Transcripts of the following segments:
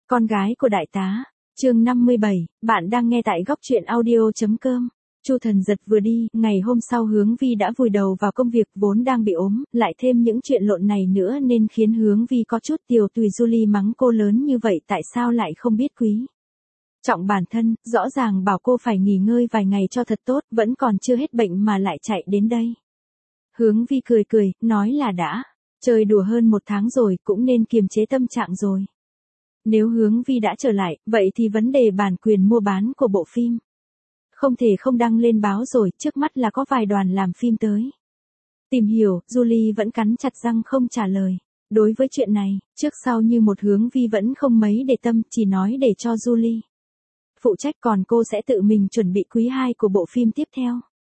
Con gái của đại tá, chương 57, bạn đang nghe tại góc truyện audio.com. Chu Thần Giật vừa đi, ngày hôm sau Hướng Vi đã vùi đầu vào công việc vốn đang bị ốm, lại thêm những chuyện lộn này nữa nên khiến Hướng Vi có chút tiều tùy. Julie mắng cô lớn như vậy tại sao lại không biết quý trọng bản thân, rõ ràng bảo cô phải nghỉ ngơi vài ngày cho thật tốt, vẫn còn chưa hết bệnh mà lại chạy đến đây. Hướng Vi cười cười, nói là đã chơi đùa hơn 1 tháng rồi, cũng nên kiềm chế tâm trạng rồi. Nếu Hướng Vi đã trở lại, vậy thì vấn đề bản quyền mua bán của bộ phim không thể không đăng lên báo rồi, trước mắt là có vài đoàn làm phim tới tìm hiểu. Julie vẫn cắn chặt răng không trả lời. Đối với chuyện này, trước sau như một, Hướng Vi vẫn không mấy để tâm, chỉ nói để cho Julie phụ trách, còn cô sẽ tự mình chuẩn bị quý 2 của bộ phim tiếp theo.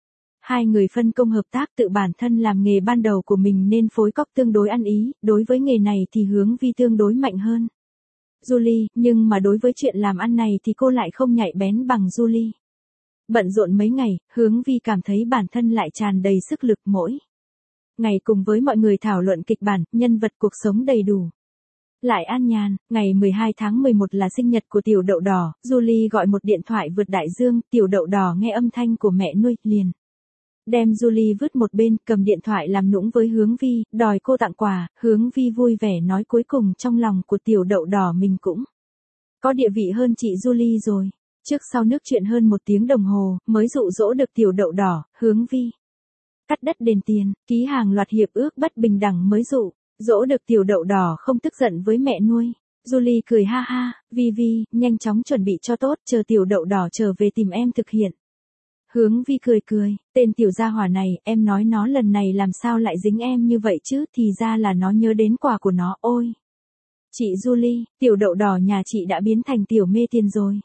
Hai người phân công hợp tác, tự bản thân làm nghề ban đầu của mình nên phối cóc tương đối ăn ý, đối với nghề này thì Hướng Vi tương đối mạnh hơn Julie, nhưng mà đối với chuyện làm ăn này thì cô lại không nhạy bén bằng Julie. Bận rộn mấy ngày, Hướng Vi cảm thấy bản thân lại tràn đầy sức lực, mỗi ngày cùng với mọi người thảo luận kịch bản, nhân vật, cuộc sống đầy đủ lại an nhàn. Ngày 12 tháng 11 là sinh nhật của Tiểu Đậu Đỏ, Julie gọi một điện thoại vượt đại dương, Tiểu Đậu Đỏ nghe âm thanh của mẹ nuôi, liền đem Julie vứt một bên, cầm điện thoại làm nũng với Hướng Vi, đòi cô tặng quà. Hướng Vi vui vẻ nói cuối cùng trong lòng của Tiểu Đậu Đỏ mình cũng có địa vị hơn chị Julie rồi. Trước sau nước chuyện hơn 1 tiếng đồng hồ, mới dụ dỗ được Tiểu Đậu Đỏ. Hướng Vi cắt đất đền tiền, ký hàng loạt hiệp ước bất bình đẳng mới dụ dỗ được Tiểu Đậu Đỏ không tức giận với mẹ nuôi. Julie cười ha ha, Vi, nhanh chóng chuẩn bị cho tốt, chờ Tiểu Đậu Đỏ trở về tìm em thực hiện. Hướng Vi cười, tên tiểu gia hỏa này, em nói nó lần này làm sao lại dính em như vậy chứ, thì ra là nó nhớ đến quà của nó. Ôi, chị Julie, Tiểu Đậu Đỏ nhà chị đã biến thành tiểu mê tiền rồi.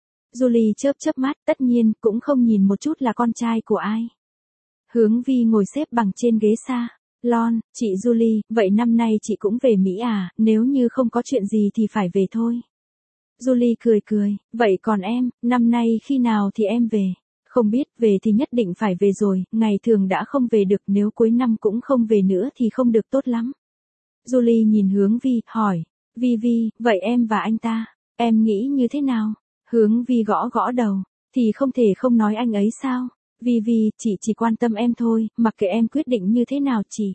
Julie chớp mắt, tất nhiên, cũng không nhìn một chút là con trai của ai. Hướng Vi ngồi xếp bằng trên ghế salon, chị Julie, vậy năm nay chị cũng về Mỹ à, nếu như không có chuyện gì thì phải về thôi. Julie cười, vậy còn em, năm nay khi nào thì em về? Không biết, về thì nhất định phải về rồi, ngày thường đã không về được, nếu cuối năm cũng không về nữa thì không được tốt lắm. Julie nhìn Hướng Vi, hỏi, Vi, vậy em và anh ta, em nghĩ như thế nào? Hướng Vi gõ đầu, thì không thể không nói anh ấy sao? Vi, chị chỉ quan tâm em thôi, mặc kệ em quyết định như thế nào, chị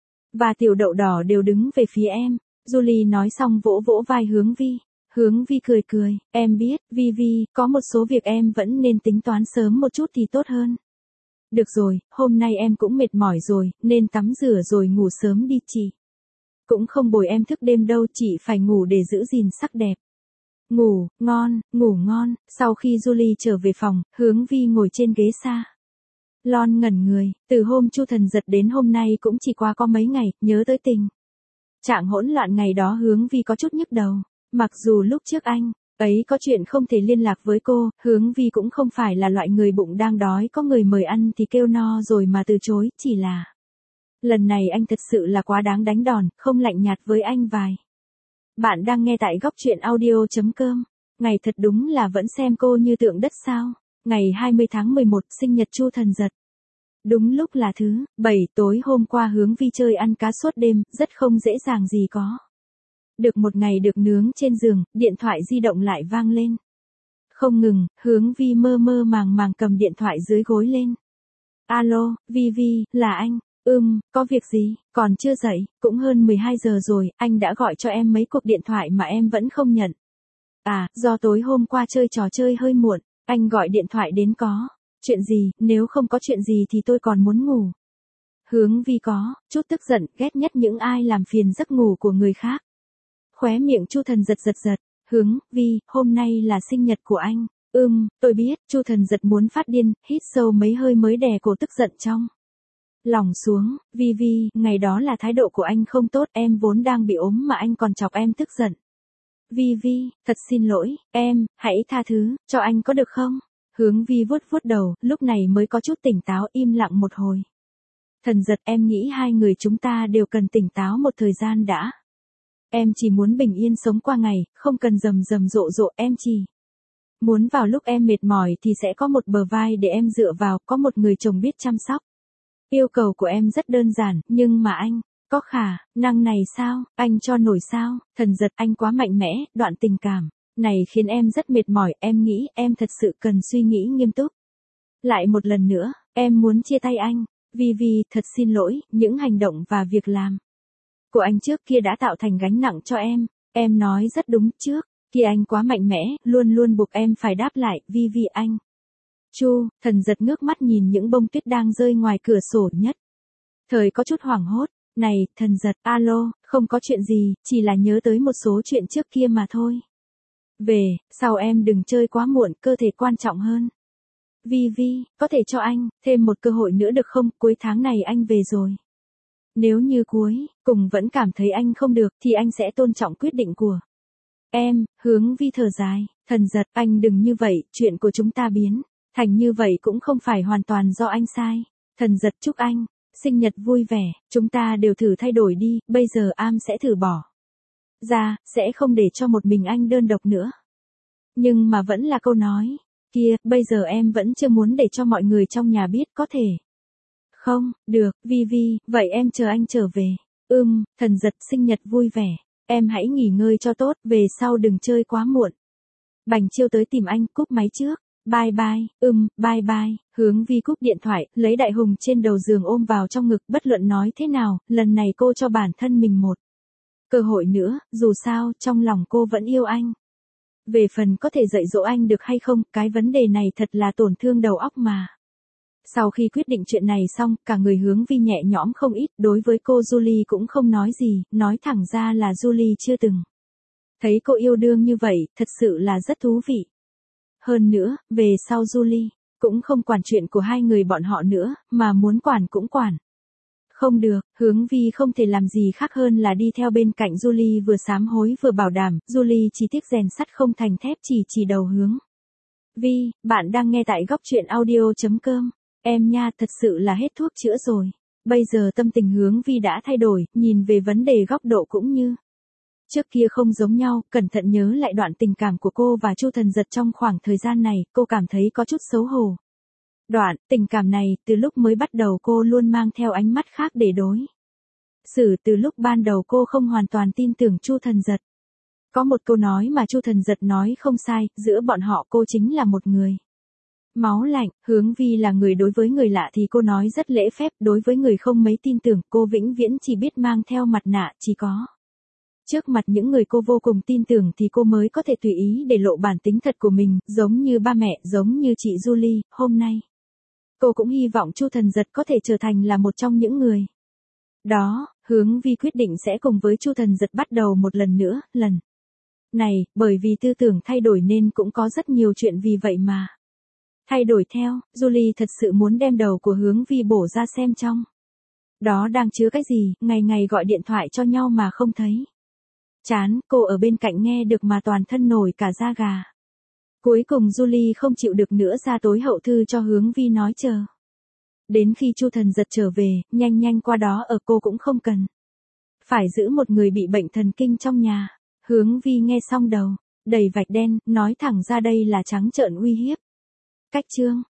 và Tiểu Đậu Đỏ đều đứng về phía em. Julie nói xong vỗ vai Hướng Vi. Hướng Vi cười, em biết, Vi, có một số việc em vẫn nên tính toán sớm một chút thì tốt hơn. Được rồi, hôm nay em cũng mệt mỏi rồi, nên tắm rửa rồi ngủ sớm đi chị. Cũng không bồi em thức đêm đâu, chị phải ngủ để giữ gìn sắc đẹp. Ngủ ngon. Sau khi Julie trở về phòng, Hướng Vi ngồi trên ghế salon ngẩn người, từ hôm Chu Thần Giật đến hôm nay cũng chỉ qua có mấy ngày, nhớ tới tình trạng hỗn loạn ngày đó, Hướng Vi có chút nhức đầu. Mặc dù lúc trước anh ấy có chuyện không thể liên lạc với cô, Hướng Vi cũng không phải là loại người bụng đang đói có người mời ăn thì kêu no rồi mà từ chối, chỉ là lần này anh thật sự là quá đáng đánh đòn, không lạnh nhạt với anh vài. Bạn đang nghe tại góc truyện audio.com. Ngày thật đúng là vẫn xem cô như tượng đất sao. Ngày 20 tháng 11, sinh nhật Chu Thần Giật. Đúng lúc là thứ 7 tối hôm qua, Hướng Vi chơi ăn cá suốt đêm, rất không dễ dàng gì có được một ngày được nướng trên giường, điện thoại di động lại vang lên không ngừng. Hướng Vi mơ màng cầm điện thoại dưới gối lên. Alo, Vi, là anh. Có việc gì, còn chưa dậy, cũng hơn 12 giờ rồi, anh đã gọi cho em mấy cuộc điện thoại mà em vẫn không nhận. À, do tối hôm qua chơi trò chơi hơi muộn, anh gọi điện thoại đến có chuyện gì, nếu không có chuyện gì thì tôi còn muốn ngủ. Hướng Vi có chút tức giận, ghét nhất những ai làm phiền giấc ngủ của người khác. Khóe miệng Chu Thần Giật giật. Hướng Vi, hôm nay là sinh nhật của anh. Tôi biết. Chu Thần Giật muốn phát điên, hít sâu mấy hơi mới đè cổ tức giận trong lòng xuống. Vi, ngày đó là thái độ của anh không tốt, em vốn đang bị ốm mà anh còn chọc em tức giận. Vi, thật xin lỗi, em, hãy tha thứ cho anh có được không? Hướng Vi vuốt đầu, lúc này mới có chút tỉnh táo, im lặng một hồi. Thần Giật, em nghĩ hai người chúng ta đều cần tỉnh táo một thời gian đã. Em chỉ muốn bình yên sống qua ngày, không cần rầm rộ, em chỉ muốn vào lúc em mệt mỏi thì sẽ có một bờ vai để em dựa vào, có một người chồng biết chăm sóc. Yêu cầu của em rất đơn giản, nhưng mà anh Có khả năng này sao, anh cho nổi sao, Thần Giật anh quá mạnh mẽ, đoạn tình cảm này khiến em rất mệt mỏi, em nghĩ em thật sự cần suy nghĩ nghiêm túc. Lại một lần nữa, em muốn chia tay anh. Vi thật xin lỗi, những hành động và việc làm của anh trước kia đã tạo thành gánh nặng cho em. Em nói rất đúng, trước kia anh quá mạnh mẽ, luôn luôn buộc em phải đáp lại, Vi anh. Thần Giật ngước mắt nhìn những bông tuyết đang rơi ngoài cửa sổ nhất thời có chút hoảng hốt. Này, Thần Giật, alo, không có chuyện gì, chỉ là nhớ tới một số chuyện trước kia mà thôi. Sau em đừng chơi quá muộn, cơ thể quan trọng hơn. Vi, có thể cho anh thêm một cơ hội nữa được không, cuối tháng này anh về rồi. Nếu như cuối cùng vẫn cảm thấy anh không được, thì anh sẽ tôn trọng quyết định của em. Hướng Vi thở dài, Thần Giật, anh đừng như vậy, chuyện của chúng ta biến thành như vậy cũng không phải hoàn toàn do anh sai. Thần Giật chúc anh sinh nhật vui vẻ, chúng ta đều thử thay đổi đi, bây giờ am sẽ thử bỏ ra, sẽ không để cho một mình anh đơn độc nữa. Nhưng mà vẫn là câu nói kia, bây giờ em vẫn chưa muốn để cho mọi người trong nhà biết, có thể không? Được, Vi, vậy em chờ anh trở về. Thần Giật sinh nhật vui vẻ, em hãy nghỉ ngơi cho tốt, về sau đừng chơi quá muộn. Bành Chiêu tới tìm anh, cúp máy trước. Bye bye, Hướng Vi cúp điện thoại, lấy Đại Hùng trên đầu giường ôm vào trong ngực, bất luận nói thế nào, lần này cô cho bản thân mình một cơ hội nữa, dù sao, trong lòng cô vẫn yêu anh. Về phần có thể dạy dỗ anh được hay không, cái vấn đề này thật là tổn thương đầu óc mà. Sau khi quyết định chuyện này xong, cả người Hướng Vi nhẹ nhõm không ít, đối với cô Julie cũng không nói gì, nói thẳng ra là Julie chưa từng thấy cô yêu đương như vậy, thật sự là rất thú vị. Hơn nữa, về sau Julie cũng không quản chuyện của hai người bọn họ nữa, mà muốn quản cũng quản. Không được, Hướng Vi không thể làm gì khác hơn là đi theo bên cạnh Julie, vừa sám hối vừa bảo đảm. Julie chỉ tiếc rèn sắt không thành thép, chỉ đầu Hướng Vi. Bạn đang nghe tại góc truyện audio.com. Em nha, thật sự là hết thuốc chữa rồi. Bây giờ tâm tình Hướng Vi đã thay đổi, nhìn về vấn đề góc độ cũng như trước kia không giống nhau. Cẩn thận nhớ lại đoạn tình cảm của cô và Chu Thần Giật trong khoảng thời gian này, cô cảm thấy có chút xấu hổ. Đoạn tình cảm này, từ lúc mới bắt đầu cô luôn mang theo ánh mắt khác để đối xử. Từ lúc ban đầu cô không hoàn toàn tin tưởng Chu Thần Giật. Có một câu nói mà Chu Thần Giật nói không sai, giữa bọn họ cô chính là một người máu lạnh. Hướng Vi là người đối với người lạ thì cô nói rất lễ phép, đối với người không mấy tin tưởng, cô vĩnh viễn chỉ biết mang theo mặt nạ, chỉ có trước mặt những người cô vô cùng tin tưởng thì cô mới có thể tùy ý để lộ bản tính thật của mình, giống như ba mẹ, giống như chị Julie. Hôm nay cô cũng hy vọng Chu Thần Giật có thể trở thành là một trong những người đó. Hướng Vi quyết định sẽ cùng với Chu Thần Giật bắt đầu một lần nữa, lần này, bởi vì tư tưởng thay đổi nên cũng có rất nhiều chuyện vì vậy mà thay đổi theo. Julie thật sự muốn đem đầu của Hướng Vi bổ ra xem trong đó đang chứa cái gì, ngày ngày gọi điện thoại cho nhau mà không thấy chán. Cô ở bên cạnh nghe được mà toàn thân nổi cả da gà. Cuối cùng Julie không chịu được nữa, ra tối hậu thư cho Hướng Vi nói chờ đến khi Chu Thần Giật trở về, nhanh qua đó ở, cô cũng không cần phải giữ một người bị bệnh thần kinh trong nhà. Hướng Vi nghe xong đầu đầy vạch đen, nói thẳng ra đây là trắng trợn uy hiếp. Cách chương